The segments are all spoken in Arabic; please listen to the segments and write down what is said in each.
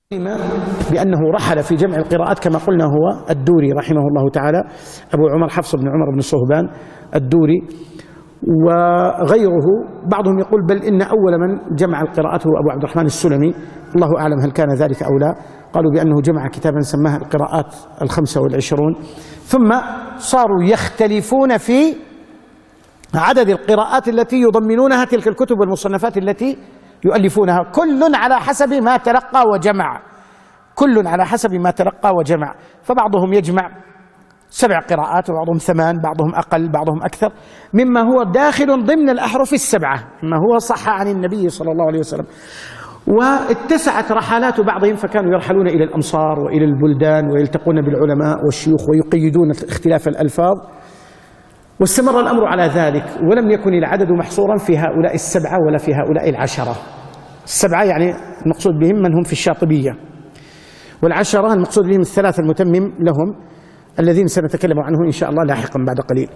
بأنه رحل في جمع القراءات كما قلنا هو الدوري رحمه الله تعالى، أبو عمر حفص بن عمر بن صهبان الدوري وغيره. بعضهم يقول بل إن أول من جمع القراءات هو أبو عبد الرحمن السلمي، الله أعلم هل كان ذلك أو لا. قالوا بأنه جمع كتابا سماها القراءات 25، ثم صاروا يختلفون في عدد القراءات التي يضمنونها تلك الكتب والمصنفات التي يؤلفونها، كل على حسب ما تلقى وجمع، كل على حسب ما تلقى وجمع. فبعضهم يجمع 7 قراءات وبعضهم 8، بعضهم أقل بعضهم أكثر، مما هو داخل ضمن الأحرف ال7، مما هو صح عن النبي صلى الله عليه وسلم. واتسعت رحلات بعضهم فكانوا يرحلون إلى الأمصار وإلى البلدان ويلتقون بالعلماء والشيوخ ويقيدون اختلاف الألفاظ، واستمر الأمر على ذلك، ولم يكن العدد محصورا في هؤلاء ال7 ولا في هؤلاء ال10. ال7 يعني المقصود بهم من هم في الشاطبية، وال10 المقصود بهم ال3 المتمم لهم الذين سنتكلم عنه إن شاء الله لاحقا بعد قليل.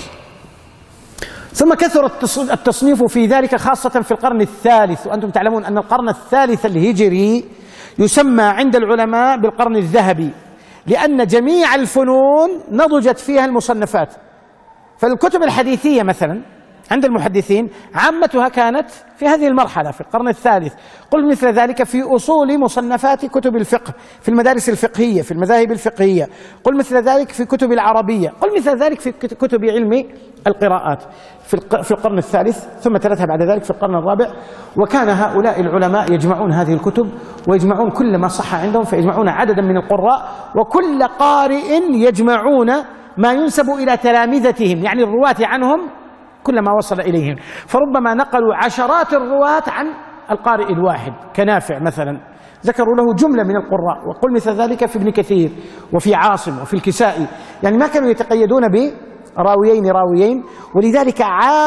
ثم كثر التصنيف في ذلك خاصة في القرن الثالث، وأنتم تعلمون أن القرن الثالث الهجري يسمى عند العلماء بالقرن الذهبي، لأن جميع الفنون نضجت فيها المصنفات. فالكتب الحديثية مثلا عند المحدثين عامتها كانت في هذه المرحلة في القرن الثالث. قل مثل ذلك في أصول مصنفات كتب الفقه في المدارس الفقهية في المذاهب الفقهية، قل مثل ذلك في كتب العربية، قل مثل ذلك في كتب علم القراءات في القرن الثالث، ثم تلتها بعد ذلك في القرن الرابع. وكان هؤلاء العلماء يجمعون هذه الكتب ويجمعون كل ما صح عندهم، فيجمعون عددا من القراء، وكل قارئ يجمعون ما ينسب إلى تلامذتهم، يعني الرواة عنهم كل ما وصل إليهم. فربما نقلوا عشرات الرواة عن القارئ الواحد كنافع مثلا، ذكروا له جملة من القراء، وقل مثل ذلك في ابن كثير وفي عاصم وفي الكسائي، يعني ما كانوا يتقيدون براويين. ولذلك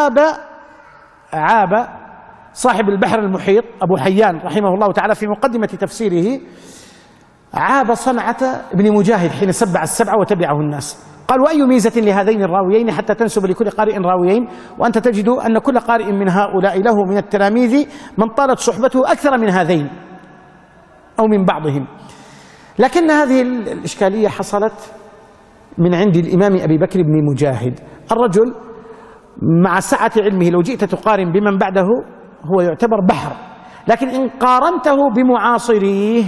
عاب صاحب البحر المحيط أبو حيان رحمه الله تعالى في مقدمة تفسيره، عاب صنعة ابن مجاهد حين سبع ال7 وتبعه الناس. قال: وأي ميزة لهذين الراويين حتى تنسب لكل قارئ راويين، وأنت تجد أن كل قارئ من هؤلاء له من التلاميذ من طالت صحبته أكثر من هذين أو من بعضهم. لكن هذه الإشكالية حصلت من عند الإمام أبي بكر بن مجاهد. الرجل مع سعة علمه لو جئت تقارن بمن بعده هو يعتبر بحر، لكن إن قارنته بمعاصريه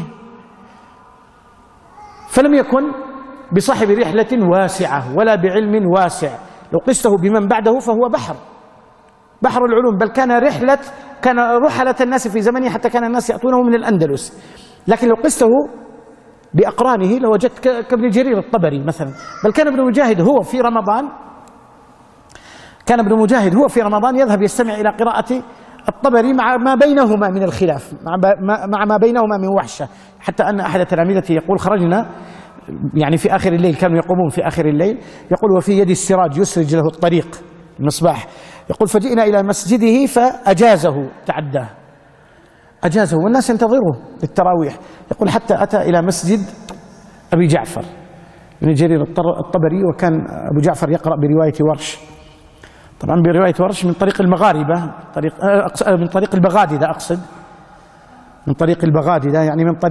فلم يكن بصاحب رحلة واسعة ولا بعلم واسع. لو قسته بمن بعده فهو بحر العلوم، بل كان رحلة الناس في زمنه حتى كان الناس يأتونه من الأندلس. لكن لو قسته بأقرانه لوجدت كابن جرير الطبري مثلا، بل كان ابن مجاهد هو في رمضان يذهب يستمع إلى قراءة الطبري مع ما بينهما من الخلاف، مع ما بينهما من وحشة، حتى أن أحد تلامذته يقول: خرجنا يعني في آخر الليل، كانوا يقومون في آخر الليل، يقول: وفي يد السراج يسرج له الطريق المصباح، يقول: فجئنا إلى مسجده فأجازه، تعداه أجازه والناس ينتظروه للتراويح، يقول: حتى أتى إلى مسجد أبي جعفر بن جرير الطبري، وكان أبو جعفر يقرأ برواية ورش، طبعا برواية ورش من طريق المغاربة، من طريق البغاددة، أقصد من طريق البغاددة، يعني من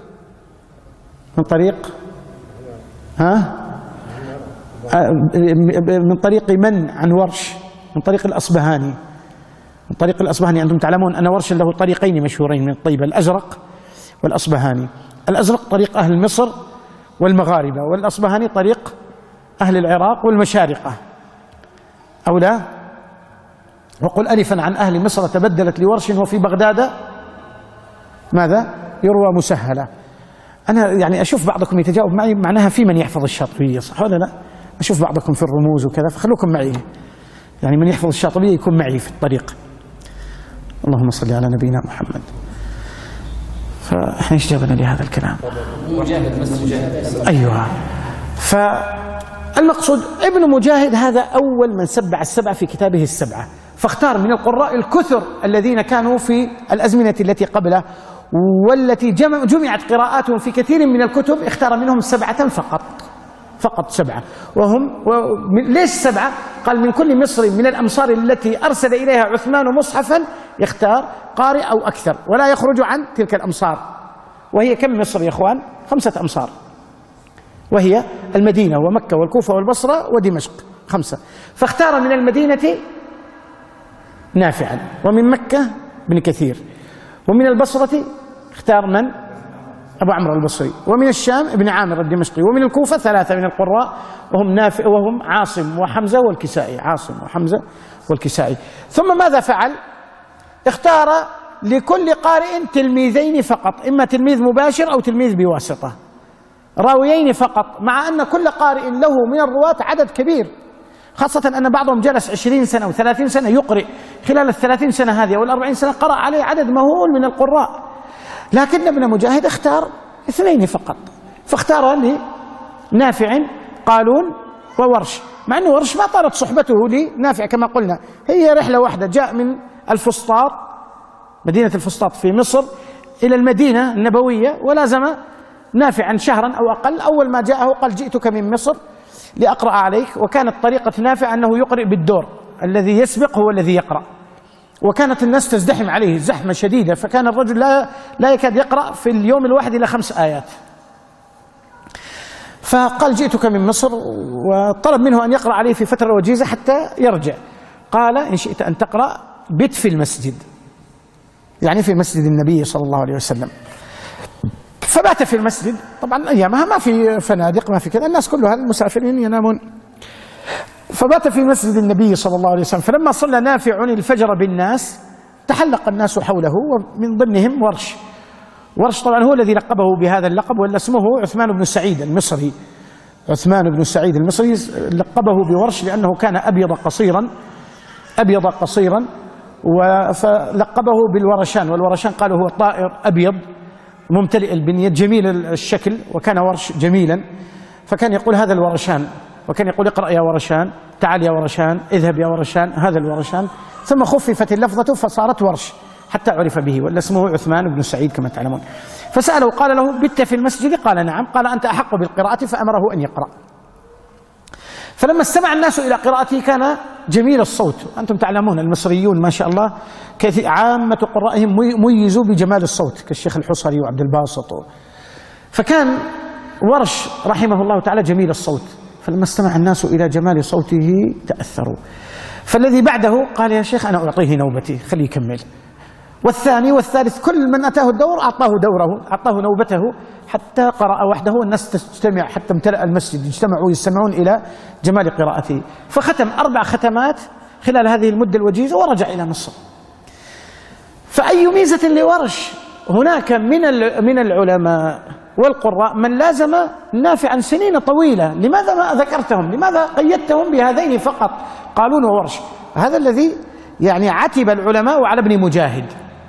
طريق من عن ورش، من طريق الأصبهاني. من طريق الأصبهاني أنتم تعلمون أن ورش له طريقين مشهورين من الطيبة، الأزرق والأصبهاني. الأزرق طريق أهل مصر والمغاربة، والأصبهاني طريق أهل العراق والمشارقة، أو لا؟ وقل ألفا عن أهل مصر تبدلت لورش وفي بغداد ماذا؟ يروى مسهلة. أنا يعني أشوف بعضكم يتجاوب معي معناها في من يحفظ الشاطبية، صح ولا لا؟ أشوف بعضكم في الرموز وكذا، فخلوكم معي، يعني من يحفظ الشاطبية يكون معي في الطريق. اللهم صل على نبينا محمد. فإحنا إيش جابنا لهذا الكلام؟ مجاهد. أيوة. فالمقصود ابن مجاهد هذا أول من سبع ال7 في كتابه ال7، فاختار من القراء الكثر الذين كانوا في الأزمنة التي قبله والتي جمعت قراءاتهم في كثير من الكتب، اختار منهم 7 فقط 7. ليش 7؟ قال: من كل مصري من الأمصار التي أرسل إليها عثمان مصحفا يختار قارئ أو أكثر، ولا يخرج عن تلك الأمصار، وهي كم مصر يا إخوان؟ 5 أمصار، وهي المدينة ومكة والكوفة والبصرة ودمشق 5. فاختار من المدينة نافعا، ومن مكة ابن كثير، ومن البصرة اختار من؟ أبو عمرو البصري، ومن الشام ابن عامر الدمشقي، ومن الكوفة 3 من القراء وهم نافع وهم عاصم وحمزة والكسائي، عاصم وحمزة والكسائي. ثم ماذا فعل؟ اختار لكل قارئ تلميذين فقط، إما تلميذ مباشر أو تلميذ بواسطة، راويين فقط، مع أن كل قارئ له من الرواة عدد كبير، خاصة أن بعضهم جلس 20 سنة و30 سنة يقرئ، خلال ال30 سنة هذه أو ال40 سنة قرأ عليه عدد مهول من القراء، لكن ابن مجاهد اختار 2 فقط، فاختار لنافع قالون وورش، مع أنه ورش ما طالت صحبته لنافع كما قلنا، هي رحلة واحدة، جاء من الفسطاط مدينة الفسطاط في مصر إلى المدينة النبوية، ولازم نافعا شهرا أو أقل. أول ما جاءه قال جئتك من مصر لأقرأ عليك، وكانت طريقة نافع أنه يقرأ بالدور، الذي يسبق هو الذي يقرأ، وكانت الناس تزدحم عليه زحمة شديدة، فكان الرجل لا يكاد يقرأ في اليوم الواحد إلى 5 آيات. فقال جئتك من مصر، وطلب منه أن يقرأ عليه في فترة وجيزة حتى يرجع. قال إن شئت أن تقرأ بت في المسجد، يعني في مسجد النبي صلى الله عليه وسلم. فبات في المسجد، طبعا أيامها ما في فنادق ما في كذا، الناس كلها المسافرين ينامون، فبات في مسجد النبي صلى الله عليه وسلم. فلما صلى نافع الفجر بالناس تحلق الناس حوله، ومن ضمنهم ورش طبعا هو الذي لقبه بهذا اللقب، ولا اسمه عثمان بن سعيد المصري، عثمان بن سعيد المصري لقبه بورش لأنه كان أبيض قصيرا، فلقبه بالورشان، والورشان قالوا هو طائر أبيض ممتلئ البنية جميل الشكل، وكان ورش جميلا، فكان يقول هذا الورشان، وكان يقول اقرأ يا ورشان، تعال يا ورشان، اذهب يا ورشان، هذا الورشان، ثم خففت اللفظة فصارت ورش حتى عرف به، ولا اسمه عثمان بن سعيد كما تعلمون. فسأله قال له بت في المسجد؟ قال نعم. قال أنت أحق بالقراءة، فأمره أن يقرأ. فلما استمع الناس إلى قراءته كان جميل الصوت، أنتم تعلمون المصريون ما شاء الله عامة قرائهم ميزوا بجمال الصوت، كالشيخ الحصري وعبد الباسط، فكان ورش رحمه الله تعالى جميل الصوت، فلما استمع الناس إلى جمال صوته تأثروا. فالذي بعده قال يا شيخ أنا أعطيه نوبتي، خليه يكمل، والثاني والثالث، كل من أتاه الدور أعطاه دوره، أعطاه نوبته، حتى قرأ وحده والناس تجتمع، حتى امتلأ المسجد، اجتمعوا يستمعون إلى جمال قراءته. فختم 4 ختمات خلال هذه المدة الوجيزة ورجع إلى مصر. فأي ميزة لورش؟ هناك من العلماء والقراء من لازم نافعا سنين طويلة، لماذا ما ذكرتهم؟ لماذا قيدتهم بهذين فقط، قالون وورش؟ هذا الذي يعني عتب العلماء على ابن مجاهد،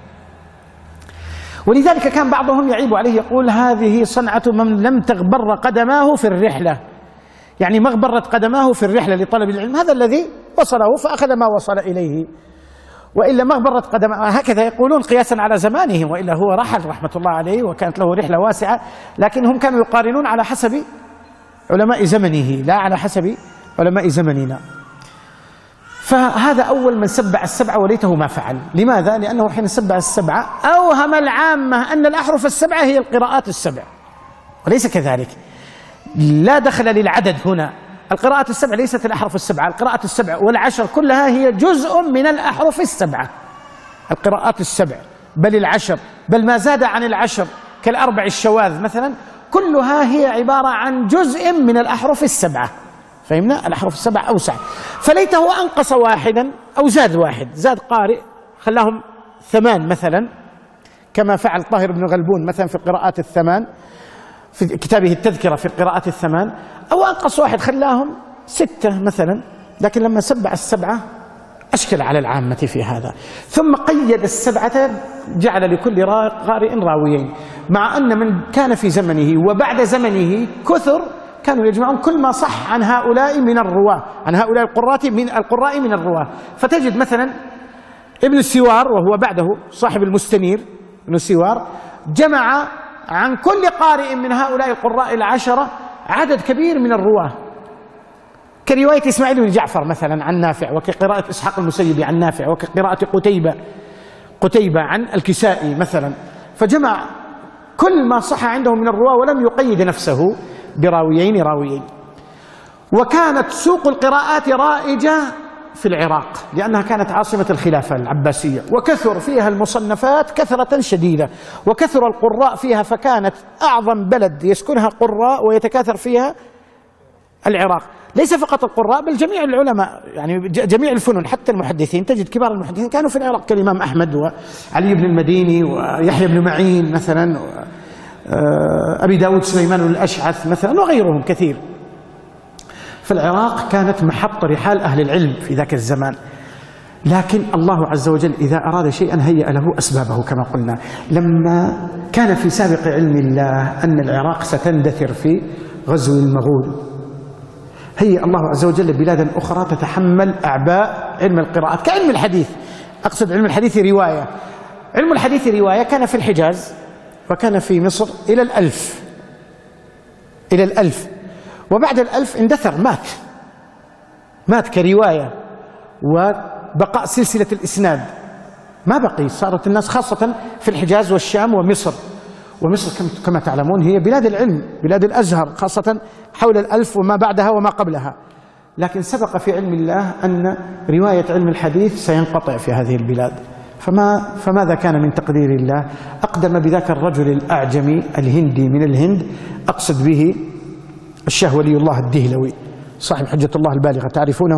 ولذلك كان بعضهم يعيب عليه يقول هذه صنعة من لم تغبر قدماه في الرحلة، يعني ما غبرت قدماه في الرحلة لطلب العلم، هذا الذي وصله فأخذ ما وصل إليه، وإلا ما غبرت قدماه، هكذا يقولون قياسا على زمانهم، وإلا هو رحل رحمة الله عليه وكانت له رحلة واسعة، لكنهم كانوا يقارنون على حسب علماء زمنه لا على حسب علماء زمننا. فهذا أول من سبع السبعة وليته ما فعل. لماذا؟ لأنه حين سبع السبعة أوهم العامة أن الأحرف السبعة هي القراءات السبع، وليس كذلك، لا دخل للعدد هنا، القراءات السبع ليست الأحرف السبعة، القراءات السبع والعشر كلها هي جزء من الأحرف السبعة، القراءات السبع بل العشر بل ما زاد عن العشر كالأربع الشواذ مثلا، كلها هي عبارة عن جزء من الأحرف السبعة. فهمنا؟ الأحرف السبعة أوسع، فليته أنقص واحدا أو زاد واحد، زاد قارئ خلاهم 8 مثلا، كما فعل طاهر بن غلبون مثلا في القراءات 8 في كتابه التذكرة في القراءات 8، أو أنقص واحد خلاهم 6 مثلا، لكن لما سبع السبعة أشكل على العامة في هذا. ثم قيد السبعة، جعل لكل قارئ راويين، مع أن من كان في زمنه وبعد زمنه كثر كانوا يجمعون كل ما صح عن هؤلاء من الرواة، عن هؤلاء القراء من الرواة. فتجد مثلا ابن السوار وهو بعده صاحب المستنير، ابن السوار جمع عن كل قارئ من هؤلاء القراء العشرة عدد كبير من الرواة، كرواية إسماعيل بن جعفر مثلا عن نافع، وكقراءة إسحاق المسيب عن نافع، وكقراءة قتيبة عن الكسائي مثلا. فجمع كل ما صح عنده من الرواة ولم يقيد نفسه براويين راويين. وكانت سوق القراءات رائجة في العراق لأنها كانت عاصمة الخلافة العباسية، وكثر فيها المصنفات كثرة شديدة، وكثر القراء فيها، فكانت أعظم بلد يسكنها قراء ويتكاثر فيها العراق. ليس فقط القراء بل جميع العلماء، يعني جميع الفنون، حتى المحدثين. تجد كبار المحدثين كانوا في العراق كالإمام أحمد وعلي بن المديني ويحيى بن معين مثلا، أبي داود سليمان الأشعث مثلا، وغيرهم كثير. فالعراق كانت محط رحال أهل العلم في ذاك الزمان. لكن الله عز وجل إذا أراد شيئا هيأ له أسبابه كما قلنا. لما كان في سابق علم الله أن العراق ستندثر في غزو المغول، هيأ الله عز وجل بلادا أخرى تتحمل أعباء علم القراءات كعلم الحديث. أقصد علم الحديث رواية. علم الحديث رواية كان في الحجاز وكان في مصر إلى الألف، وبعد الألف اندثر، مات كرواية، وبقاء سلسلة الإسناد ما بقي. صارت الناس خاصة في الحجاز والشام ومصر كما تعلمون هي بلاد العلم، بلاد الأزهر، خاصة حول الألف وما بعدها وما قبلها. لكن سبق في علم الله أن رواية علم الحديث سينقطع في هذه البلاد. فماذا كان من تقدير الله؟ أقدم بذاك الرجل الأعجمي الهندي من الهند، أقصد به الشاه ولي الله الدهلوي صاحب حجة الله البالغة، تعرفونه،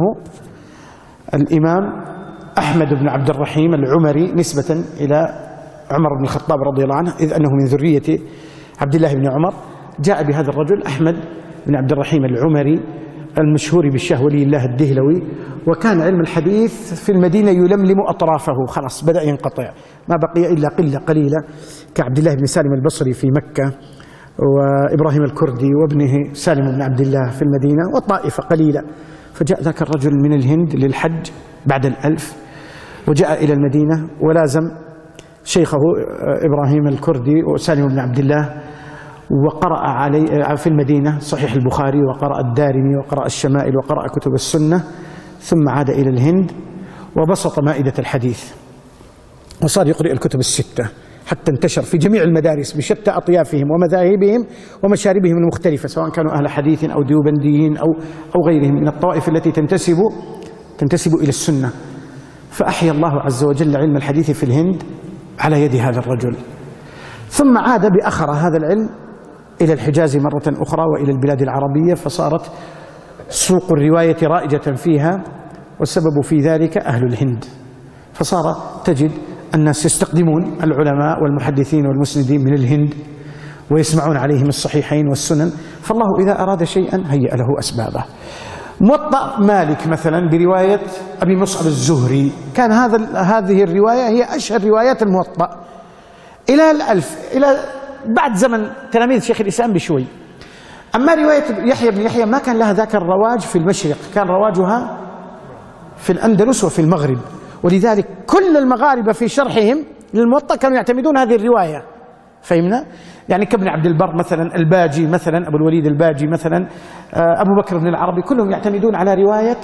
الإمام أحمد بن عبد الرحيم العمري نسبة إلى عمر بن الخطاب رضي الله عنه، إذ أنه من ذرية عبد الله بن عمر. جاء بهذا الرجل أحمد بن عبد الرحيم العمري المشهور بالشاه ولي الله الدهلوي، وكان علم الحديث في المدينة يلملم أطرافه، خلاص بدأ ينقطع، ما بقي إلا قلة قليلة كعبد الله بن سالم البصري في مكة، وإبراهيم الكردي وابنه سالم بن عبد الله في المدينة، وطائفة قليلة. فجاء ذاك الرجل من الهند للحج بعد الألف، وجاء إلى المدينة ولازم شيخه إبراهيم الكردي وسالم بن عبد الله، وقرأ عليه في المدينة صحيح البخاري، وقرأ الدارمي، وقرأ الشمائل، وقرأ كتب السنة، ثم عاد إلى الهند وبسط مائدة الحديث، وصار يقرأ الكتب الستة، حتى انتشر في جميع المدارس بشتى أطيافهم ومذاهبهم ومشاربهم المختلفة، سواء كانوا أهل حديث أو ديوبنديين أو غيرهم من الطوائف التي تنتسب إلى السنة. فأحيا الله عز وجل علم الحديث في الهند على يد هذا الرجل، ثم عاد بأخر هذا العلم إلى الحجاز مرة أخرى وإلى البلاد العربية، فصارت سوق الرواية رائجة فيها، والسبب في ذلك أهل الهند. فصار تجد الناس يستقدمون العلماء والمحدثين والمسندين من الهند ويسمعون عليهم الصحيحين والسنن. فالله إذا أراد شيئا هيأ له أسبابه. موطأ مالك مثلا برواية أبي مصعب الزهري، كان هذه الرواية هي أشهر روايات الموطأ إلى الألف، إلى بعد زمن تلاميذ شيخ الإسلام بشوي. أما رواية يحيى بن يحيى ما كان لها ذاك الرواج في المشرق، كان رواجها في الأندلس وفي المغرب، ولذلك كل المغاربة في شرحهم للموطأ كانوا يعتمدون هذه الرواية، فهمنا؟ يعني كابن عبد البر مثلا، الباجي مثلا، أبو الوليد الباجي مثلا، أبو بكر بن العربي، كلهم يعتمدون على رواية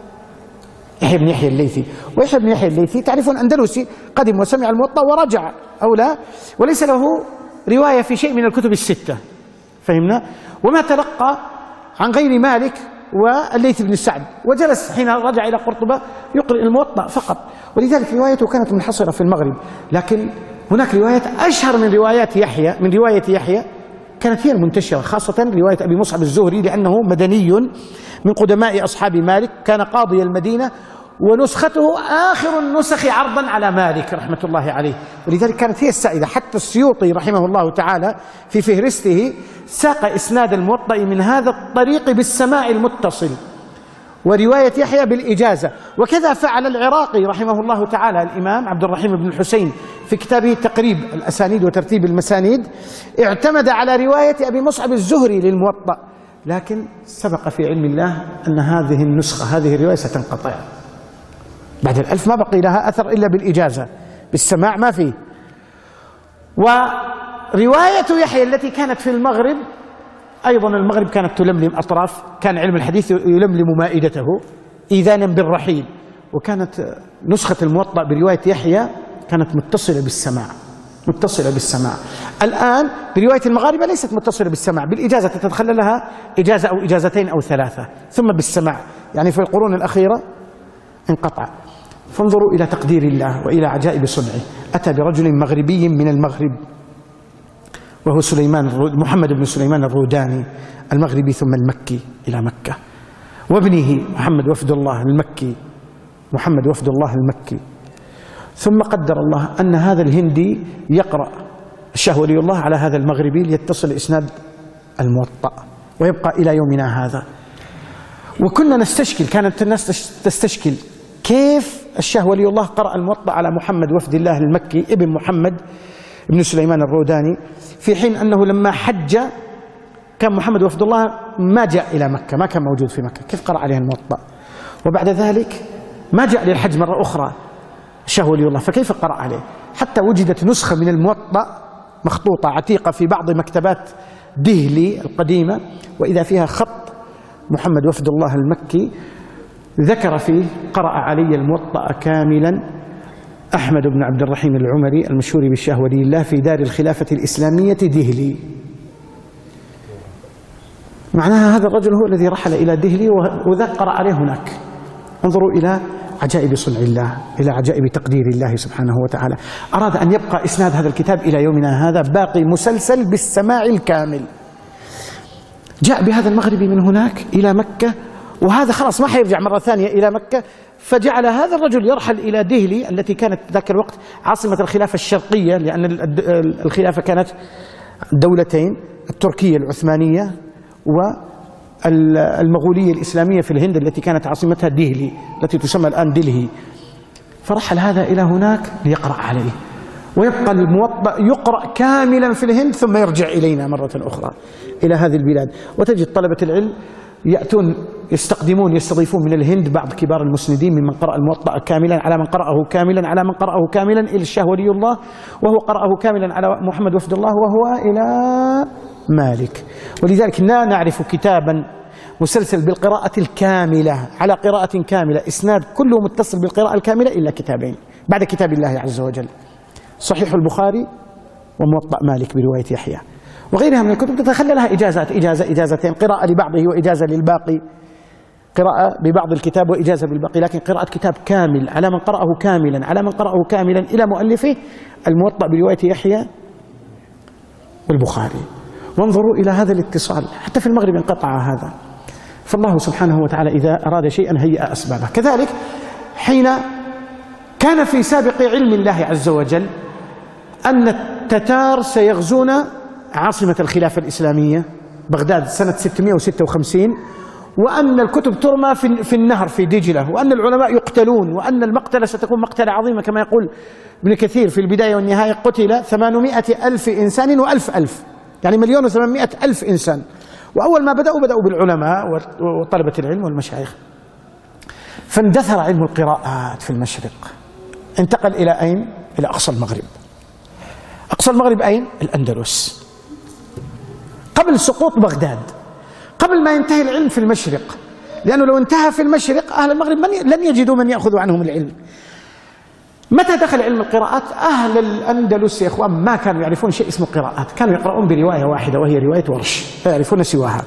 يحيى بن يحيى الليثي. ويحيى بن يحيى الليثي تعرفون أندلسي، قدم وسمع الموطأ ورجع أو لا، وليس له رواية في شيء من الكتب الستة، فهمنا؟ وما تلقى عن غير مالك والليث بن سعد، وجلس حين رجع إلى قرطبة يقرأ الموطأ فقط، ولذلك روايته كانت منحصرة في المغرب. لكن هناك روايات أشهر من رواية يحيى كانت هي المنتشرة، خاصة رواية أبي مصعب الزهري، لأنه مدني من قدماء أصحاب مالك، كان قاضي المدينة، ونسخته آخر النسخ عرضا على مالك رحمة الله عليه، ولذلك كانت هي السائدة. حتى السيوطي رحمه الله تعالى في فهرسته ساق إسناد الموطأ من هذا الطريق بالسماع المتصل، ورواية يحيى بالإجازة. وكذا فعل العراقي رحمه الله تعالى الإمام عبد الرحيم بن الحسين في كتابه تقريب الأسانيد وترتيب المسانيد، اعتمد على رواية أبي مصعب الزهري للموطأ، لكن سبق في علم الله أن هذه النسخة، هذه الرواية ستنقطع بعد الألف، ما بقي لها أثر إلا بالإجازة، بالسماع ما فيه. ورواية يحيى التي كانت في المغرب، أيضا المغرب كانت تلملم أطراف، كان علم الحديث يلملم مائدته إيذانا بالرحيل، وكانت نسخة الموطأ برواية يحيى كانت متصلة بالسماع، متصلة بالسماع. الآن برواية المغاربة ليست متصلة بالسماع، بالإجازة تتخلى لها إجازة أو إجازتين أو ثلاثة، ثم بالسماع، يعني في القرون الأخيرة انقطع. فانظروا إلى تقدير الله وإلى عجائب صنعه. أتى برجل مغربي من المغرب وهو محمد بن سليمان الروداني المغربي ثم المكي إلى مكة، وابنه محمد وفد الله المكي، محمد وفد الله المكي. ثم قدر الله أن هذا الهندي يقرأ الشاه ولي الله على هذا المغربي ليتصل إسناد الموطأ ويبقى إلى يومنا هذا. وكنا نستشكل، كانت الناس تستشكل كيف الشاه ولي الله قرأ الموطأ على محمد وفد الله المكي ابن محمد بن سليمان الروداني، في حين أنه لما حج كان محمد وفد الله ما جاء إلى مكة، ما كان موجود في مكة، كيف قرأ عليه الموطأ؟ وبعد ذلك ما جاء للحج مرة أخرى الشاه ولي الله، فكيف قرأ عليه؟ حتى وجدت نسخة من الموطأ مخطوطة عتيقة في بعض مكتبات دهلي القديمة، وإذا فيها خط محمد وفد الله المكي ذكر فيه: قرأ علي الموطأ كاملا أحمد بن عبد الرحيم العمري المشهور بالشاه ولي الله في دار الخلافة الإسلامية دهلي. معناها هذا الرجل هو الذي رحل إلى دهلي وذاك قرأ عليه هناك. انظروا إلى عجائب صنع الله، إلى عجائب تقدير الله سبحانه وتعالى. أراد أن يبقى إسناد هذا الكتاب إلى يومنا هذا باقي مسلسل بالسماع الكامل. جاء بهذا المغربي من هناك إلى مكة، وهذا خلاص ما حيرجع مرة ثانية إلى مكة، فجعل هذا الرجل يرحل إلى دهلي التي كانت ذاك الوقت عاصمة الخلافة الشرقية، لأن الخلافة كانت دولتين، التركية العثمانية والمغولية الإسلامية في الهند التي كانت عاصمتها دهلي التي تسمى الآن دلهي. فرحل هذا إلى هناك ليقرأ عليه، ويبقى الموطأ يقرأ كاملا في الهند ثم يرجع إلينا مرة أخرى إلى هذه البلاد. وتجد طلبة العلم يأتون يستضيفون من الهند بعض كبار المسندين ممن قرأ الموطأ كاملا على من قرأه كاملا على من قرأه كاملا إلى الشاه ولي الله، وهو قرأه كاملا على محمد وفد الله، وهو إلى مالك. ولذلك لا نعرف كتابا مسلسل بالقراءة الكاملة على قراءة كاملة إسناد كله متصل بالقراءة الكاملة إلا كتابين بعد كتاب الله عز وجل: صحيح البخاري وموطأ مالك برواية يحيى. وغيرها من الكتب تتخلى لها إجازات، إجازتين، قراءة لبعضه وإجازة للباقي، قراءة ببعض الكتاب وإجازة بالباقي. لكن قراءة كتاب كامل على من قرأه كاملا على من قرأه كاملا إلى مؤلفه الموطأ برواية يحيى والبخاري. وانظروا إلى هذا الاتصال، حتى في المغرب انقطع هذا. فالله سبحانه وتعالى إذا أراد شيئا هيأ أسبابه. كذلك حين كان في سابق علم الله عز وجل أن التتار سيغزون عاصمة الخلافة الإسلامية بغداد سنة 656، وأن الكتب ترمى في النهر في دجلة، وأن العلماء يقتلون، وأن المقتلة ستكون مقتلة عظيمة كما يقول ابن كثير في البداية والنهاية: قتل 800,000 إنسان و1000، يعني 1,800,000 إنسان. وأول ما بدأوا بالعلماء وطلبة العلم والمشايخ. فاندثر علم القراءات في المشرق، انتقل إلى أين؟ إلى أقصى المغرب. أقصى المغرب أين؟ الأندلس، قبل سقوط بغداد، قبل ما ينتهي العلم في المشرق. لأنه لو انتهى في المشرق أهل المغرب لن يجدوا من يأخذ عنهم العلم. متى دخل علم القراءات؟ أهل الأندلس يا إخوان ما كانوا يعرفون شيء اسمه قراءات، كانوا يقرؤون برواية واحدة وهي رواية ورش، لا يعرفون سواها.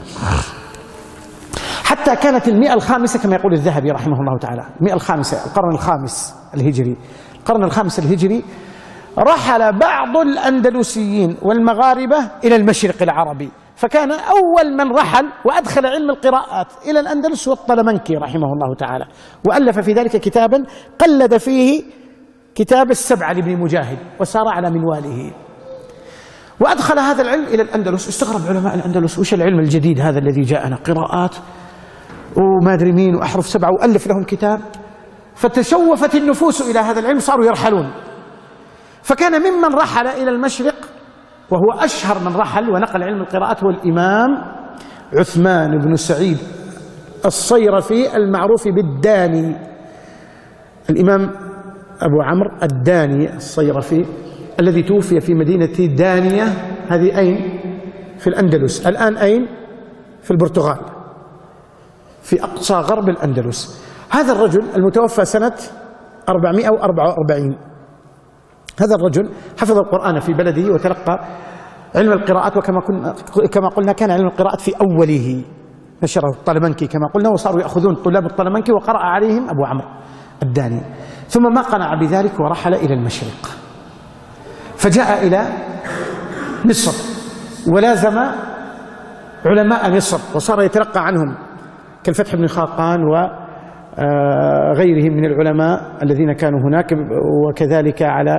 حتى كانت 100 الخامسة كما يقول الذهبي رحمه الله تعالى، 100 الخامسة القرن الخامس الهجري، القرن الخامس الهجري، رحل بعض الأندلسيين والمغاربة إلى المشرق العربي، فكان أول من رحل وأدخل علم القراءات إلى الأندلس هو الطلمنكي رحمه الله تعالى، وألف في ذلك كتابا قلد فيه كتاب السبعة لابن مجاهد وسار على منواله، وأدخل هذا العلم إلى الأندلس. استغرب علماء الأندلس: وش العلم الجديد هذا الذي جاءنا؟ قراءات وما أدري مين وأحرف سبعة، وألف لهم كتاب. فتشوفت النفوس إلى هذا العلم، صاروا يرحلون. فكان ممن رحل إلى المشرق وهو أشهر من رحل ونقل علم القراءات هو الإمام عثمان بن سعيد الصيرفي المعروف بالداني، الإمام أبو عمرو الداني الصيرفي الذي توفي في مدينة دانية. هذه أين؟ في الأندلس. الآن أين؟ في البرتغال، في أقصى غرب الأندلس. هذا الرجل المتوفى سنة 444، هذا الرجل حفظ القرآن في بلده وتلقى علم القراءات، كما قلنا كان علم القراءات في أوله نشره الطلمنكي كما قلنا، وصاروا يأخذون طلاب الطلمنكي وقرأ عليهم أبو عمرو الداني، ثم ما قنع بذلك ورحل إلى المشرق، فجاء إلى مصر ولازم علماء مصر وصار يتلقى عنهم كالفتح بن خاقان وغيرهم من العلماء الذين كانوا هناك، وكذلك على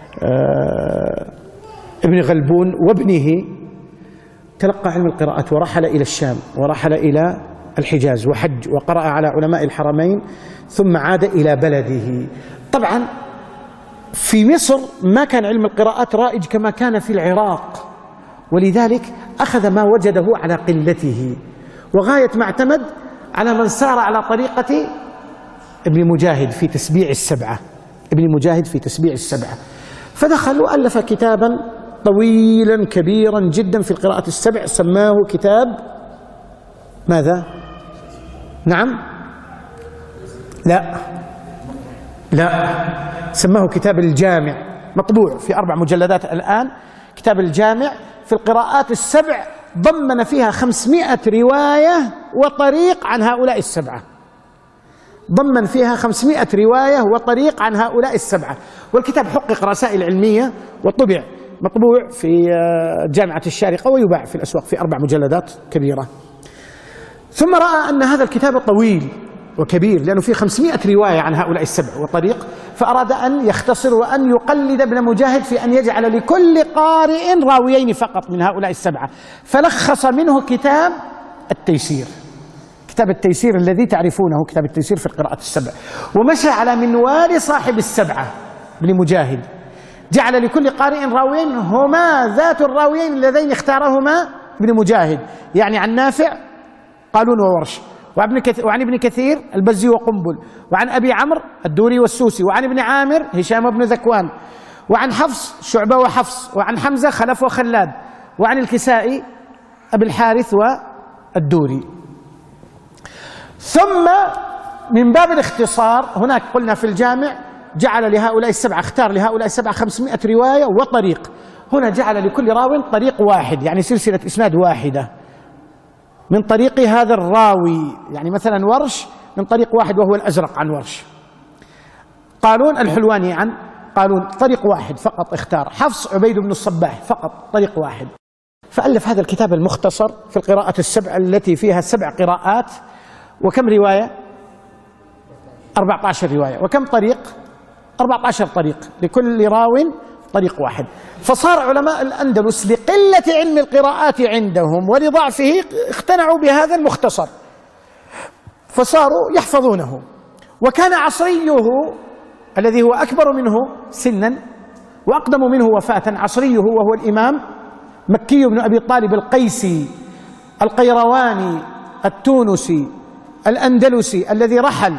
ابن غلبون وابنه. تلقى علم القراءات ورحل إلى الشام ورحل إلى الحجاز وحج وقرأ على علماء الحرمين، ثم عاد إلى بلده. طبعا في مصر ما كان علم القراءات رائج كما كان في العراق، ولذلك أخذ ما وجده على قلته، وغاية ما اعتمد على من سار على طريقة ابن مجاهد في تسبيع السبعة، ابن مجاهد في تسبيع السبعة، فدخل وألف كتابا طويلا كبيرا جدا في القراءة السبع، سماه كتاب ماذا؟ نعم؟ لا سماه كتاب الجامع، مطبوع في 4 مجلدات الآن. كتاب الجامع في القراءات السبع، ضمن فيها 500 رواية وطريق عن هؤلاء السبعة، ضمن فيها 500 رواية وطريق عن هؤلاء السبعة. والكتاب حقق رسائل علمية وطبع مطبوع في جامعة الشارقة ويباع في الأسواق في 4 مجلدات كبيرة. ثم رأى أن هذا الكتاب طويل وكبير لأنه فيه 500 رواية عن هؤلاء السبع وطريق، فأراد أن يختصر وأن يقلد ابن مجاهد في أن يجعل لكل قارئ راويين فقط من هؤلاء السبعة، فلخص منه كتاب التيسير، كتاب التيسير الذي تعرفونه، كتاب التيسير في القراءة السبع. ومشى على منوال صاحب السبعة ابن مجاهد، جعل لكل قارئ راويين هما ذات الراويين اللذين اختارهما ابن مجاهد، يعني عن نافع قالون وورش، وعن ابن كثير البزي وقنبل، وعن أبي عمرو الدوري والسوسي، وعن ابن عامر هشام بن ذكوان، وعن حفص شعبة وحفص، وعن حمزة خلف وخلاد، وعن الكسائي أبي الحارث والدوري. ثم من باب الاختصار هناك قلنا في الجامع جعل لهؤلاء السبعة، اختار لهؤلاء السبعة 500 رواية وطريق، هنا جعل لكل راو طريق واحد، يعني سلسلة إسناد واحدة من طريق هذا الراوي، يعني مثلا ورش من طريق واحد وهو الأزرق عن ورش، قالون الحلواني عن قالون طريق واحد فقط اختار، حفص عبيد بن الصباح فقط طريق واحد. فألف هذا الكتاب المختصر في القراءة السبع التي فيها 7 قراءات، وكم رواية؟ 14 رواية، وكم طريق؟ 14 طريق، لكل راو طريق واحد. فصار علماء الأندلس لقلة علم القراءات عندهم ولضعفه اقتنعوا بهذا المختصر، فصاروا يحفظونه. وكان عصريه الذي هو أكبر منه سنا وأقدم منه وفاة، عصريه وهو الإمام مكي بن أبي طالب القيسي القيرواني التونسي الأندلسي الذي رحل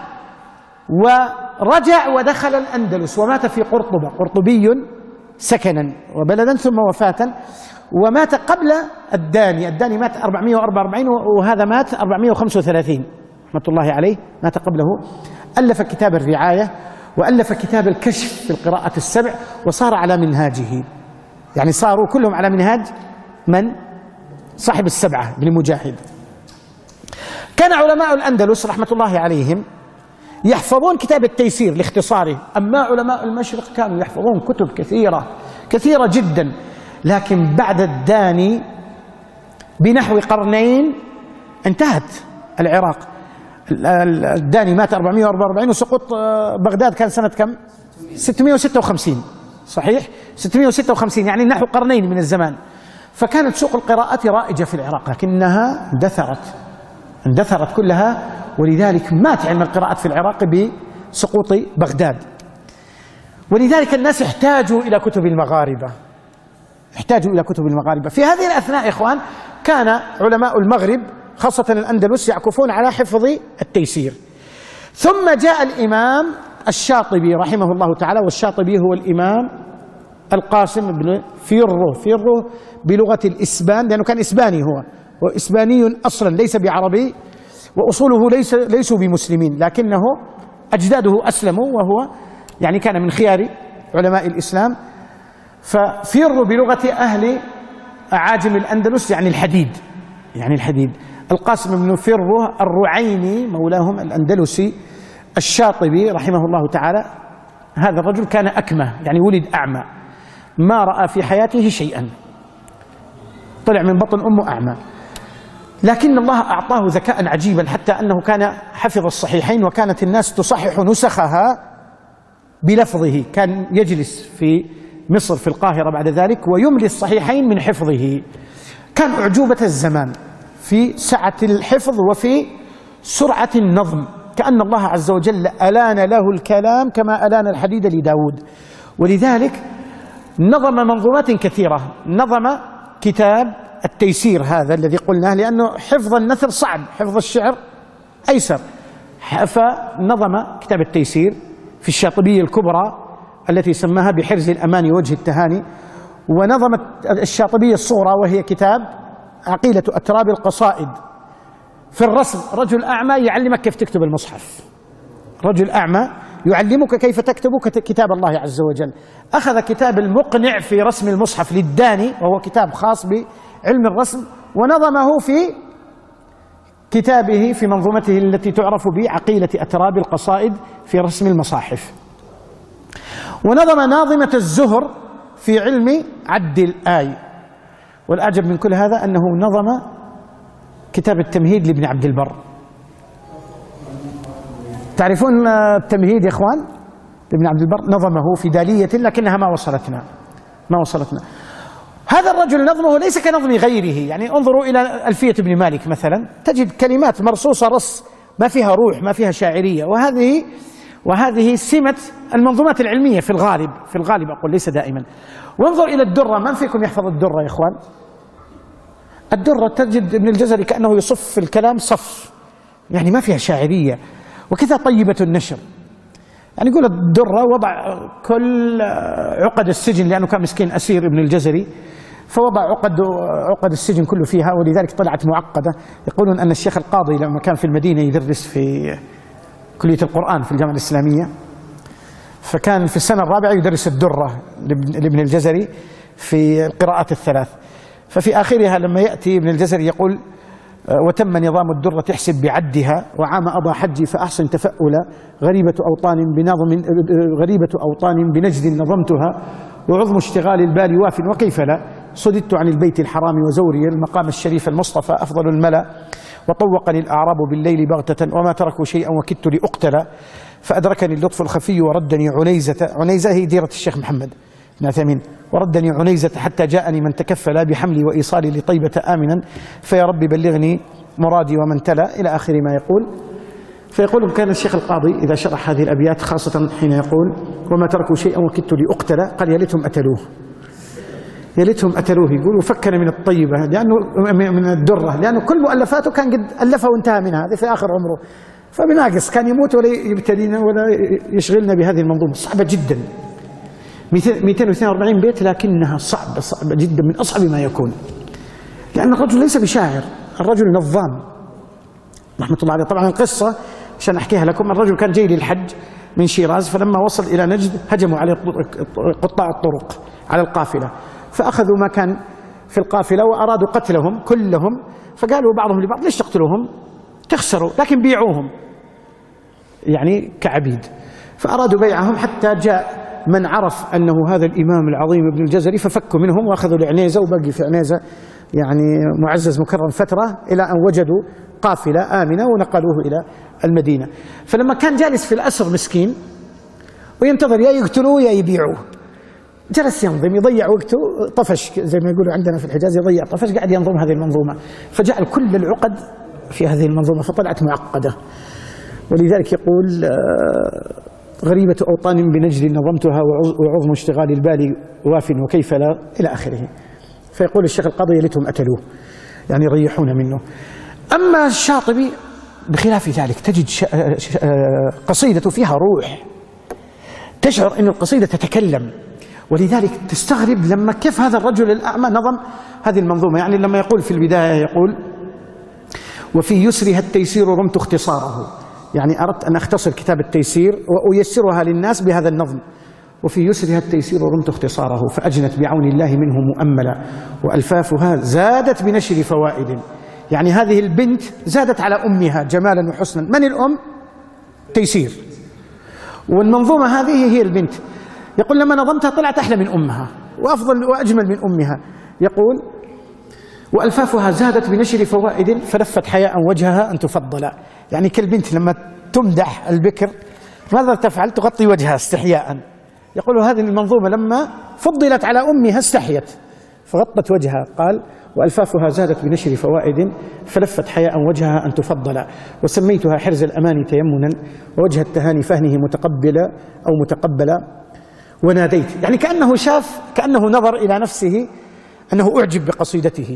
ورجع ودخل الأندلس ومات في قرطبة، قرطبي سكنا وبلدا ثم وفاة، ومات قبل الداني مات 444 وهذا مات 435 رحمة الله عليه، مات قبله. ألف كتاب الرعاية وألف كتاب الكشف في القراءة السبع، وصار على منهاجه، يعني صاروا كلهم على منهاج من؟ صاحب السبعة ابن مجاهد. كان علماء الأندلس رحمة الله عليهم يحفظون كتاب التيسير لاختصاره، أما علماء المشرق كانوا يحفظون كتب كثيرة جدا، لكن بعد الداني بنحو قرنين انتهت العراق. الداني مات 444 وسقوط بغداد كان سنة كم؟ 656 صحيح؟ 656 يعني نحو قرنين من الزمان. فكانت سوق القراءات رائجة في العراق، لكنها اندثرت كلها، ولذلك مات علم القراءات في العراق بسقوط بغداد. ولذلك الناس احتاجوا إلى كتب المغاربة. في هذه الأثناء إخوان كان علماء المغرب خاصة الأندلس يعكفون على حفظ التيسير. ثم جاء الإمام الشاطبي رحمه الله تعالى، والشاطبي هو الإمام القاسم بن فيرو بلغة الإسبان، لأنه كان إسباني، هو إسباني أصلا ليس بعربي، وأصوله ليسوا بمسلمين، لكنه أجداده أسلموا، وهو يعني كان من خيار علماء الإسلام. ففر بلغة أهل أعاجم الأندلس يعني الحديد، يعني الحديد. القاسم بن فره الرعيني مولاهم الأندلسي الشاطبي رحمه الله تعالى، هذا الرجل كان أكمه، يعني ولد أعمى، ما رأى في حياته شيئا، طلع من بطن أمه أعمى، لكن الله أعطاه ذكاء عجيبا حتى أنه كان حفظ الصحيحين، وكانت الناس تصحح نسخها بلفظه، كان يجلس في مصر في القاهرة بعد ذلك ويملي الصحيحين من حفظه. كان أعجوبة الزمان في سعة الحفظ وفي سرعة النظم، كأن الله عز وجل ألان له الكلام كما ألان الحديد لداود، ولذلك نظم منظومات كثيرة. نظم كتاب التيسير هذا الذي قلناه، لأنه حفظ النثر صعب، حفظ الشعر أيسر، فنظم كتاب التيسير في الشاطبية الكبرى التي سماها بحرز الأمان وجه التهاني، ونظم الشاطبية الصغرى وهي كتاب عقيلة أتراب القصائد في الرسم. رجل أعمى يعلمك كيف تكتب المصحف، رجل أعمى يعلمك كيف تكتب كتاب الله عز وجل. أخذ كتاب المقنع في رسم المصحف للداني، وهو كتاب خاص بعلم الرسم، ونظمه في كتابه في منظومته التي تعرف بعقيلة أتراب القصائد في رسم المصاحف. ونظم ناظمة الزهر في علم عد الآي. والأعجب من كل هذا أنه نظم كتاب التمهيد لابن عبد البر. تعرفون التمهيد يا إخوان؟ ابن عبد البر نظمه في دالية لكنها ما وصلتنا. هذا الرجل نظمه ليس كنظم غيره، يعني انظروا إلى ألفية ابن مالك مثلا، تجد كلمات مرصوصة رص ما فيها روح، ما فيها شاعرية، وهذه سمة المنظومات العلمية في الغالب أقول، ليس دائما. وانظر إلى الدرة، من فيكم يحفظ الدرة يا إخوان؟ الدرة تجد ابن الجزري كأنه يصف الكلام صف، يعني ما فيها شاعرية، وكذا طيبة النشر. يعني يقول الدرة وضع كل عقد السجن، لأنه كان مسكين أسير ابن الجزري، فوضع عقد السجن كله فيها، ولذلك طلعت معقدة. يقولون أن الشيخ القاضي لما كان في المدينة يدرس في كلية القرآن في الجامعة الإسلامية، فكان في السنة الرابعة يدرس الدرة لابن الجزري في القراءات الثلاث، ففي آخرها لما يأتي ابن الجزري يقول: وتم نظام الدرة احسب بعدها، وعام أضى حجي فأحسن تفألا، غريبة أوطان بنجد نظمتها، وعظم اشتغال البال واف وكيف لا، صددت عن البيت الحرام وزوري، المقام الشريف المصطفى أفضل الملا، وطوقني الأعراب بالليل بغتة، وما تركوا شيئا وكدت لأقتل، فأدركني اللطف الخفي وردني عنيزة هي ديرة الشيخ محمد بن عثيمين، وردني عنيزة حتى جاءني من تكفل بحملي وإيصالي لطيبة آمنا، فيا رب بلغني مرادي ومن تلا، إلى آخر ما يقول. فيقول كان الشيخ القاضي إذا شرح هذه الأبيات خاصة حين يقول: وما تركوا شيئا وكدت لأقتل، قال: يا ليتهم أتلوه، يقول وفكنا من الطيبة، لأنه من الدرة، لأنه كل مؤلفاته كان قد ألفها وانتهى منها، هذه في آخر عمره، فبناقص كان يموت ولا يبتلينا ولا يشغلنا بهذه المنظومة صعبة جدا، 242 بيت، لكنها صعبة جدا، من أصعب ما يكون، لأن الرجل ليس بشاعر، الرجل نظام رحمة الله عليه. طبعا القصة عشان أحكيها لكم، الرجل كان جاي للحج من شيراز، فلما وصل إلى نجد هجموا عليه قطاع الطرق على القافلة، فأخذوا ما كان في القافلة وأرادوا قتلهم كلهم، فقالوا بعضهم لبعض: ليش تقتلوهم؟ تخسروا، لكن بيعوهم يعني كعبيد. فأرادوا بيعهم حتى جاء من عرف أنه هذا الإمام العظيم ابن الجزري، ففكوا منهم وأخذوا لعنيزة، وبقي في عنيزة يعني معزز مكرم فترة، إلى أن وجدوا قافلة آمنة ونقلوه إلى المدينة. فلما كان جالس في الأسر مسكين وينتظر يا يقتلوه يا يبيعوه، جلس ينظم، يضيع وقته، طفش زي ما يقولوا عندنا في الحجاز، يضيع طفش، قاعد ينظم هذه المنظومة، فجعل كل العقد في هذه المنظومة، فطلعت معقدة. ولذلك يقول: غريبة أوطان بنجد نظمتها، وعظم اشتغال البال واف وكيف لا، إلى آخره. فيقول الشيخ القاضي: يا ليتهم أتلوه، يعني يريحون منه. أما الشاطبي بخلاف ذلك، تجد قصيدته فيها روح، تشعر أن القصيدة تتكلم، ولذلك تستغرب لما كيف هذا الرجل الأعمى نظم هذه المنظومة. يعني لما يقول في البداية، يقول: وفي يسرها التيسير رمت اختصاره، يعني أردت أن أختصر كتاب التيسير وأيسرها للناس بهذا النظم. وفي يسرها التيسير رمت اختصاره، فأجنت بعون الله منه مؤملا، وألفافها زادت بنشر فوائد. يعني هذه البنت زادت على أمها جمالا وحسنا. من الأم؟ تيسير. والمنظومة هذه هي البنت. يقول لما نظمتها طلعت أحلى من أمها وأفضل وأجمل من أمها. يقول وألفافها زادت بنشر فوائد، فلفت حياء وجهها أن تفضل. يعني كالبنت لما تمدح البكر ماذا تفعل؟ تغطي وجهها استحياء. يقول هذه المنظومة لما فضلت على أمها استحيت فغطت وجهها. قال وألفافها زادت بنشر فوائد، فلفت حياء وجهها أن تفضل، وسميتها حرز الأمان تيمنا، ووجه التهاني فهنه متقبلا أو متقبلا، وناديت. يعني كأنه شاف، كأنه نظر إلى نفسه أنه أعجب بقصيدته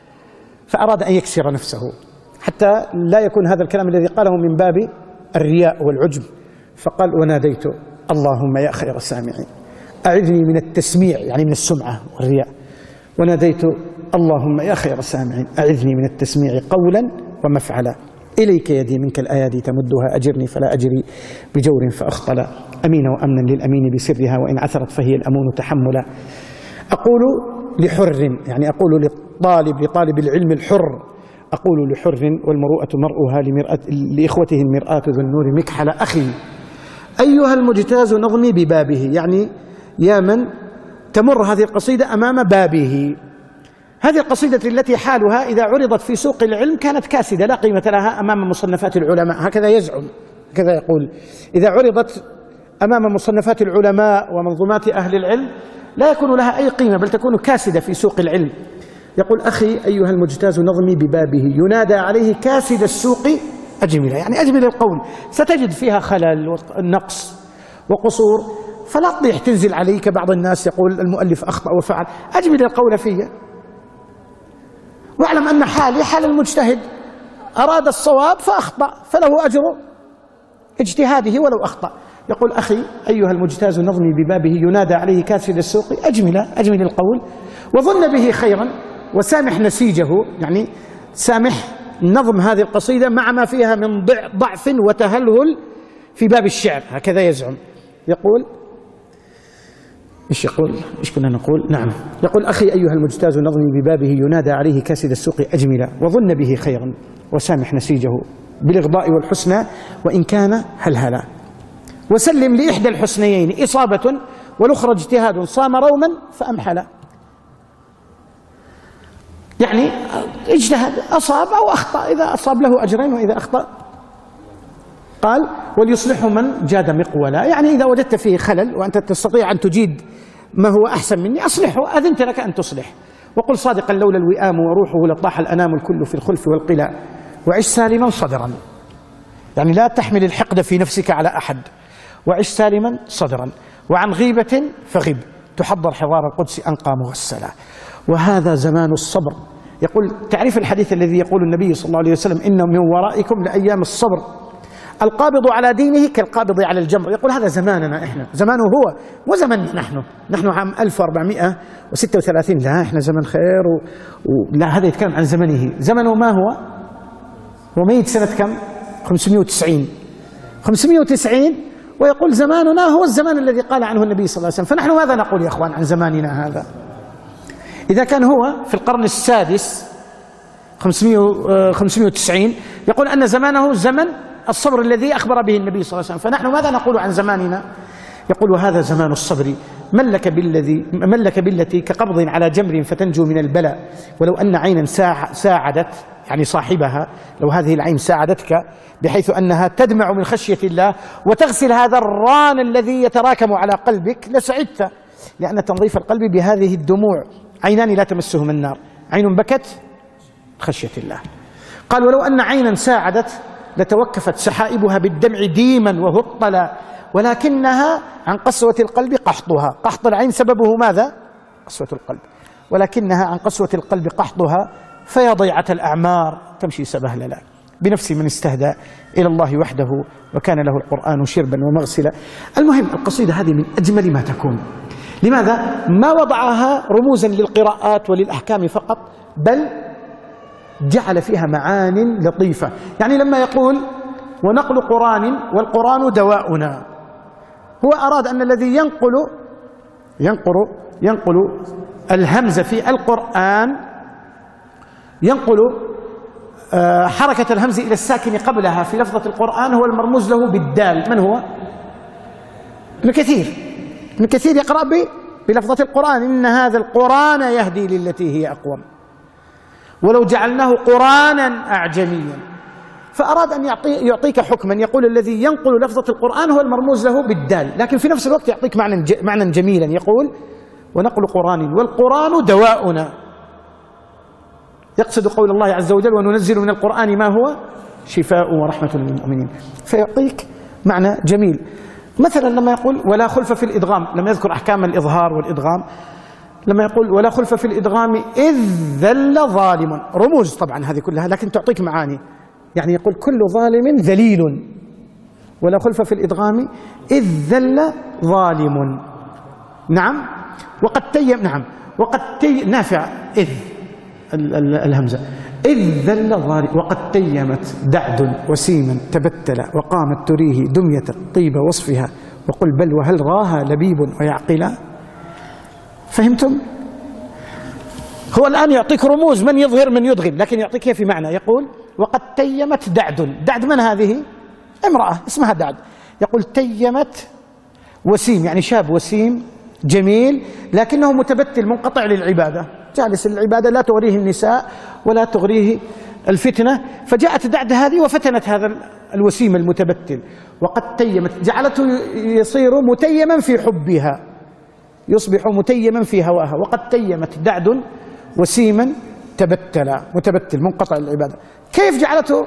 فأراد أن يكسر نفسه حتى لا يكون هذا الكلام الذي قاله من باب الرياء والعجب. فقال وناديت اللهم يا خير السامعين أعذني من التسميع، يعني من السمعة والرياء. وناديت اللهم يا خير السامعين أعذني من التسميع قولا ومفعلا، إليك يدي منك الأيادي تمدها، أجرني فلا أجري بجور فأخطلا، أمين وأمنا للأمين بسرها، وإن عثرت فهي الأمون تحملا. أقول لحر، يعني أقول لطالب العلم الحر، أقول لحر والمروءة مرؤها لإخوته المرآة ذو النور مكحل، أخي أيها المجتاز نظمي ببابه، يعني يا من تمر هذه القصيدة أمام بابه. هذه القصيدة التي حالها إذا عرضت في سوق العلم كانت كاسدة لا قيمة لها أمام مصنفات العلماء، هكذا يزعم، هكذا يقول. إذا عرضت أمام مصنفات العلماء ومنظومات أهل العلم لا يكون لها أي قيمة، بل تكون كاسدة في سوق العلم. يقول أخي أيها المجتاز نظمي ببابه، ينادى عليه كاسد السوق أجملة، يعني أجمل القول، ستجد فيها خلل ونقص وقصور، فلا تطيح تنزل عليك بعض الناس يقول المؤلف أخطأ وفعل، أجمل القول فيه، واعلم أن حالي حال المجتهد، أراد الصواب فأخطأ فله أجر اجتهاده ولو أخطأ. يقول أخي أيها المجتاز نظمي ببابه، ينادى عليه كاسد السوق أجمل القول، وظن به خيرا، وسامح نسيجه، يعني سامح نظم هذه القصيدة مع ما فيها من ضعف وتهلهل في باب الشعر، هكذا يزعم. يقول إيش كنا نقول؟ نعم، يقول أخي أيها المجتاز نظمي ببابه، ينادى عليه كاسد السوق أجملا، وظن به خيرا، وسامح نسيجه بالإغضاء والحسنى وإن كان هلهلا، وسلم لإحدى الحسنيين إصابة والأخرى اجتهاد، صام روما فأمحلا. يعني اجتهد، أصاب أو أخطأ، إذا أصاب له أجرين وإذا أخطأ. قال وليصلحه من جاد مقولا، يعني إذا وجدت فيه خلل وأنت تستطيع أن تجيد ما هو أحسن مني أصلحه، أذنت لك أن تصلح. وقل صادقا لولا الوئام وروحه لطاح الأنام الكل في الخلف والقلاء، وعش سالما صدرا، يعني لا تحمل الحقد في نفسك على أحد، وعش سالما صدرا، وعن غيبة فغب، تحضر حضار القدس أنقى مغسلا. وهذا زمان الصبر. يقول تعريف الحديث الذي يقول النبي صلى الله عليه وسلم إن من ورائكم لأيام الصبر، القابض على دينه كالقابض على الجمر. يقول هذا زماننا إحنا، زمانه هو وزمننا نحن عام 1436، لا إحنا زمن خير لا، هذا يتكلم عن زمنه. زمنه ما هو ميت سنة كم؟ 590، ويقول زماننا هو الزمان الذي قال عنه النبي صلى الله عليه وسلم. فنحن ماذا نقول يا أخوان عن زماننا هذا؟ إذا كان هو في القرن السادس 590 يقول أن زمانه زمن الصبر الذي أخبر به النبي صلى الله عليه وسلم، فنحن ماذا نقول عن زماننا؟ يقول وهذا زمان الصبر، ملك بالتي كقبض على جمر فتنجو من البلاء، ولو أن عينا ساعدت، يعني صاحبها، لو هذه العين ساعدتك بحيث أنها تدمع من خشية الله وتغسل هذا الران الذي يتراكم على قلبك لسعدت، لأن تنظيف القلب بهذه الدموع، عينان لا تمسهما النار، عين بكت خشية الله. قال ولو أن عينا ساعدت لتوكفت سحائبها بالدمع ديما وهطلا، ولكنها عن قسوة القلب قحطها، قحط العين سببه ماذا؟ قسوة القلب، ولكنها عن قسوة القلب قحطها، فيا ضيعة الأعمار تمشي سبهللا، بنفس من استهدى إلى الله وحده وكان له القرآن شربا ومغسلا. المهم القصيدة هذه من أجمل ما تكون. لماذا؟ ما وضعها رموزا للقراءات وللأحكام فقط، بل جعل فيها معان لطيفة. يعني لما يقول ونقل قرآن والقرآن دواؤنا، هو أراد أن الذي ينقل الهمزة في القرآن ينقل حركة الهمز إلى الساكن قبلها في لفظة القرآن هو المرموز له بالدال. من هو؟ ابن كثير يقرأ بلفظة القرآن: إن هذا القرآن يهدي للتي هي أقوم ولو جعلناه قرآنا أعجميا. فأراد أن يعطيك حكما يقول الذي ينقل لفظة القرآن هو المرموز له بالدال، لكن في نفس الوقت يعطيك معنى جميلا، يقول: ونقل قرآن والقرآن دواؤنا. يقصد قول الله عز وجل: وننزل من القرآن ما هو شفاء ورحمة للمؤمنين. فيعطيك معنى جميل. مثلا لما يقول: ولا خلف في الإدغام، لما يذكر أحكام الإظهار والإدغام، لما يقول: ولا خلف في الإدغام إذ ذل ظالم، رموز طبعا هذه كلها لكن تعطيك معاني، يعني يقول كل ظالم ذليل، ولا خلف في الإدغام إذ ذل ظالم. نعم. وقد نافع إذ الهمزة إذ ذل ظالم وقد تيمت دعد وسيما تبتل وقامت تريه دمية طيب وصفها وقل بل وهل راها لبيب ويعقلا. فهمتم؟ هو الآن يعطيك رموز من يظهر من يدغم، لكن يعطيك في معنى. يقول: وقد تيمت دعد من هذه؟ امرأة اسمها دعد. يقول: تيمت وسيم، يعني شاب وسيم جميل لكنه متبتل منقطع للعبادة، جالس للعبادة لا تغريه النساء ولا تغريه الفتنة، فجاءت دعد هذه وفتنت هذا الوسيم المتبتل. وقد تيمت جعلته يصير متيما في حبها، يصبح متيما في هواها. وقد تيمت دعد وسيما متبتل منقطع للعبادة. كيف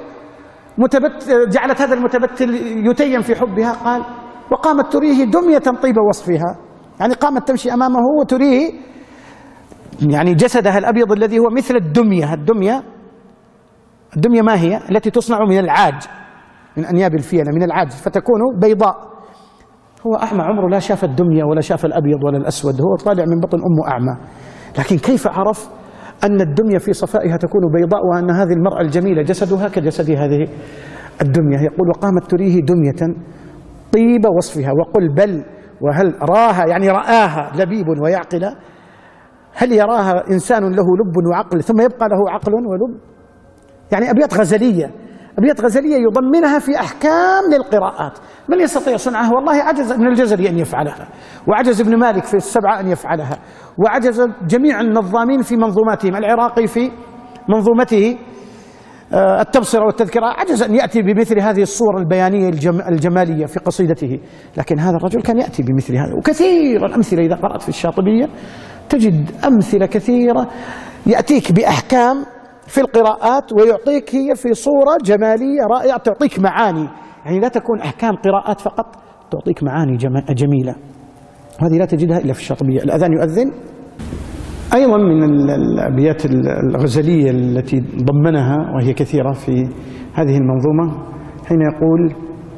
جعلت هذا المتبتل يتيم في حبها؟ قال: وقامت تريه دمية طيب وصفها، يعني قامت تمشي أمامه وتريه يعني جسدها الأبيض الذي هو مثل الدمية. الدمية ما هي؟ التي تصنع من العاج، من أنياب الفيلة، من العاج، فتكون بيضاء. هو أعمى، عمره لا شاف الدمية ولا شاف الأبيض ولا الأسود، هو طالع من بطن أمه أعمى، لكن كيف عرف أن الدمية في صفائها تكون بيضاء وأن هذه المرأة الجميلة جسدها كجسد هذه الدمية؟ يقول: وقامت تريه دمية طيب وصفها وقل بل وهل راها، يعني رآها لبيب ويعقل. هل يراها إنسان له لب وعقل ثم يبقى له عقل ولب؟ يعني أبيات غزلية يضمنها في أحكام للقراءات. من يستطيع صنعها؟ والله عجز ابن الجزري أن يفعلها، وعجز ابن مالك في السبعة أن يفعلها، وعجز جميع النظامين في منظوماتهم. العراقي في منظومته التبصرة والتذكرة عجز أن يأتي بمثل هذه الصور البيانية الجمالية في قصيدته، لكن هذا الرجل كان يأتي بمثل هذا. وكثير الأمثلة إذا قرأت في الشاطبية تجد أمثلة كثيرة يأتيك بأحكام في القراءات ويعطيك هي في صورة جمالية رائعة، تعطيك معاني، يعني لا تكون أحكام قراءات فقط، تعطيك معاني جميلة، وهذه لا تجدها إلا في الشاطبية. الأذان يؤذن. أيضا من الأبيات الغزلية التي ضمنها وهي كثيرة في هذه المنظومة حين يقول: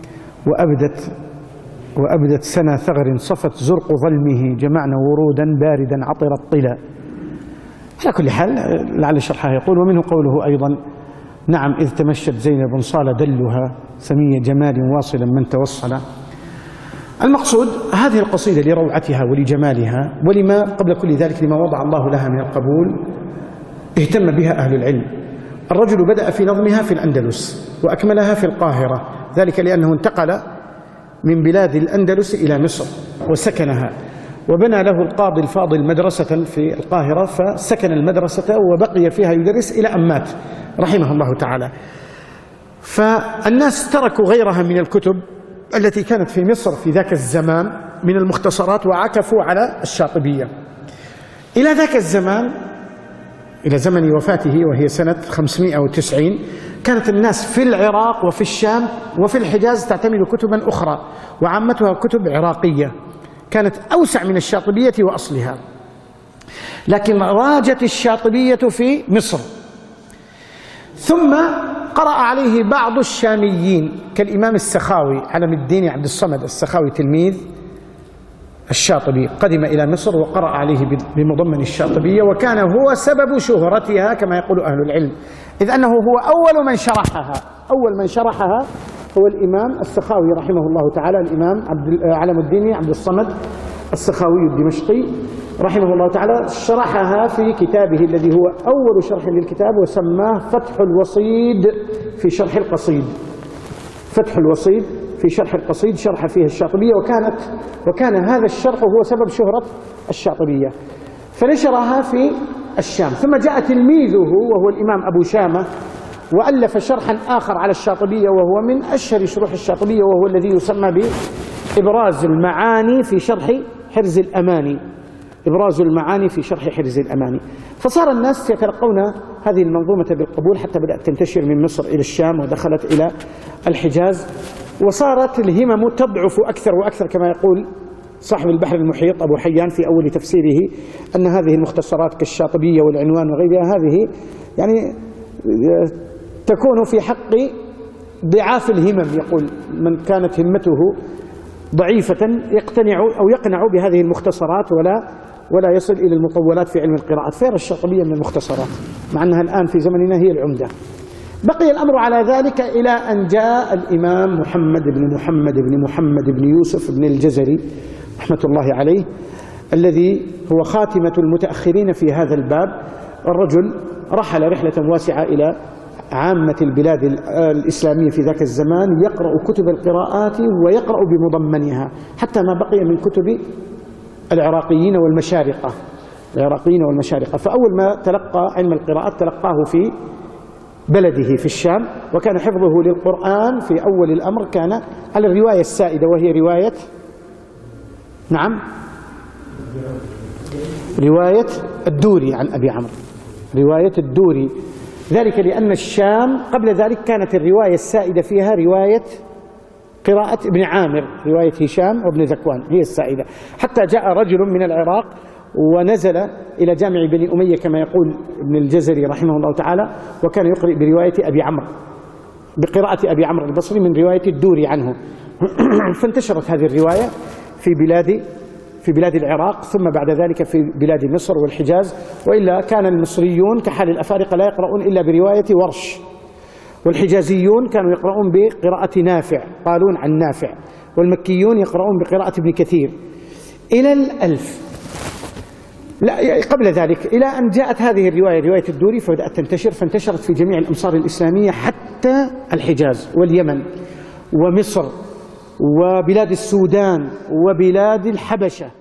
وأبدت سنى ثغر صفت زرق ظلمه جمعنا ورودا باردا عطر الطلا. على كل حال لعل شرحها يقول: ومنه قوله أيضا: نعم إذ تمشت زينب صال دلها سمي جمال واصلا من توصل. المقصود هذه القصيدة لروعتها ولجمالها ولما قبل كل ذلك لما وضع الله لها من القبول اهتم بها أهل العلم. الرجل بدأ في نظمها في الأندلس وأكملها في القاهرة، ذلك لأنه انتقل من بلاد الأندلس إلى مصر وسكنها، وبنى له القاضي الفاضل مدرسة في القاهرة فسكن المدرسة وبقي فيها يدرس إلى أن مات رحمه الله تعالى. فالناس تركوا غيرها من الكتب التي كانت في مصر في ذاك الزمان من المختصرات وعكفوا على الشاطبية. إلى ذاك الزمان، إلى زمن وفاته وهي سنة 590، كانت الناس في العراق وفي الشام وفي الحجاز تعتمد كتبا أخرى وعامتها كتب عراقية كانت أوسع من الشاطبية وأصلها، لكن راجت الشاطبية في مصر. ثم قرأ عليه بعض الشاميين كالإمام السخاوي علم الدين عبد الصمد السخاوي تلميذ الشاطبي، قدم إلى مصر وقرأ عليه بمضمن الشاطبية، وكان هو سبب شهرتها كما يقول أهل العلم، إذ أنه هو أول من شرحها هو الإمام السخاوي رحمه الله تعالى، الإمام علم الدين عبد الصمد السخاوي الدمشقي رحمه الله تعالى، شرحها في كتابه الذي هو أول شرح للكتاب وسماه فتح الوصيد في شرح القصيد. فتح الوصيد في شرح القصيد، شرح فيه الشاطبية، وكان هذا الشرح هو سبب شهرة الشاطبية، فنشرها في الشام. ثم جاء تلميذه وهو الإمام أبو شامة وألف شرحا آخر على الشاطبية، وهو من أشهر شروح الشاطبية، وهو الذي يسمى بإبراز المعاني في شرح حرز الأماني. إبراز المعاني في شرح حرز الأماني. فصار الناس يتلقون هذه المنظومة بالقبول، حتى بدأت تنتشر من مصر إلى الشام ودخلت إلى الحجاز، وصارت الهمم تضعف أكثر وأكثر، كما يقول صاحب البحر المحيط أبو حيان في أول تفسيره أن هذه المختصرات كالشاطبية والعنوان وغيرها هذه يعني تكون في حق ضعاف الهمم. يقول من كانت همته ضعيفة يقنع بهذه المختصرات ولا يصل إلى المطولات في علم القراءات، فيرى الشاطبية من المختصرات مع أنها الآن في زمننا هي العمدة. بقي الأمر على ذلك إلى أن جاء الإمام محمد بن يوسف بن الجزري رحمة الله عليه، الذي هو خاتمة المتأخرين في هذا الباب. الرجل رحل رحلة واسعة إلى عامة البلاد الإسلامية في ذاك الزمان، يقرأ كتب القراءات ويقرأ بمضمنها، حتى ما بقي من كتب العراقيين والمشارقة. فأول ما تلقى علم القراءات تلقاه في بلده في الشام، وكان حفظه للقرآن في أول الأمر كان على الرواية السائدة، وهي رواية الدوري عن أبي عمرو، رواية الدوري. ذلك لأن الشام قبل ذلك كانت الرواية السائدة فيها رواية قراءة ابن عامر، رواية هشام وابن ذكوان هي السائدة، حتى جاء رجل من العراق ونزل إلى جامع بني أمية كما يقول ابن الجزري رحمه الله تعالى، وكان يقرأ برواية أبي عمرو، بقراءة أبي عمرو البصري من رواية الدوري عنه. فانتشرت هذه الرواية في بلاد العراق، ثم بعد ذلك في بلاد مصر والحجاز. وإلا كان المصريون كحال الأفارقة لا يقرؤون إلا برواية ورش، والحجازيون كانوا يقرؤون بقراءة نافع، قالون عن نافع، والمكيون يقرؤون بقراءة ابن كثير إلى الألف. لا قبل ذلك إلى أن جاءت هذه الرواية رواية الدوري فبدأت تنتشر، فانتشرت في جميع الأمصار الإسلامية حتى الحجاز واليمن ومصر وبلاد السودان وبلاد الحبشة